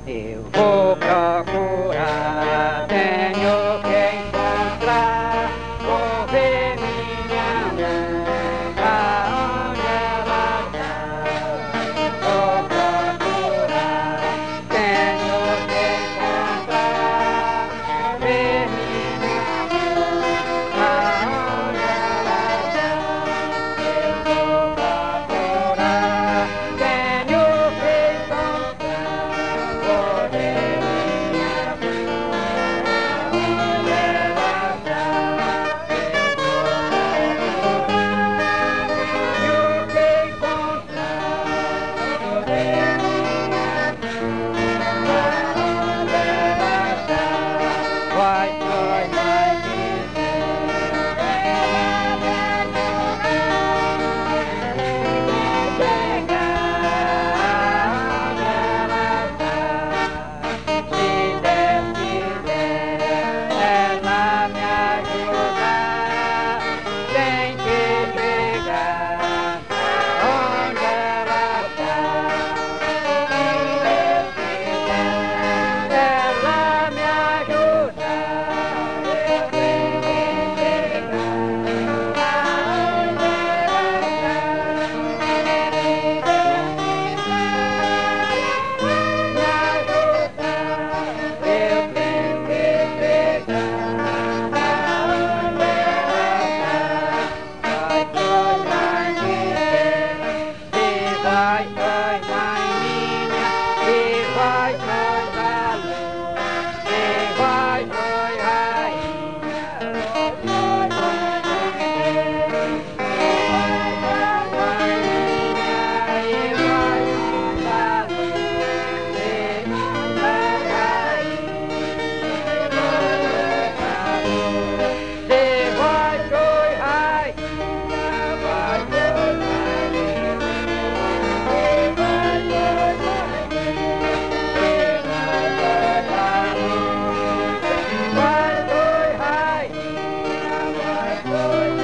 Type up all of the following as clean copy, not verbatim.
Eu vou procurar, tenho que encontrar, vou ver minha mãe, aonde ela está. Vou procurar, tenho que encontrar, ver minha mãe, aonde ela está. Eu vou procurar, tenho que encontrar. Vou ver minha mãe, aonde ela está. Eu vou tenho que encontrar. Vou ver minha mãe, aonde ela está. Vai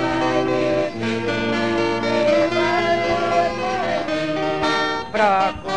Procura.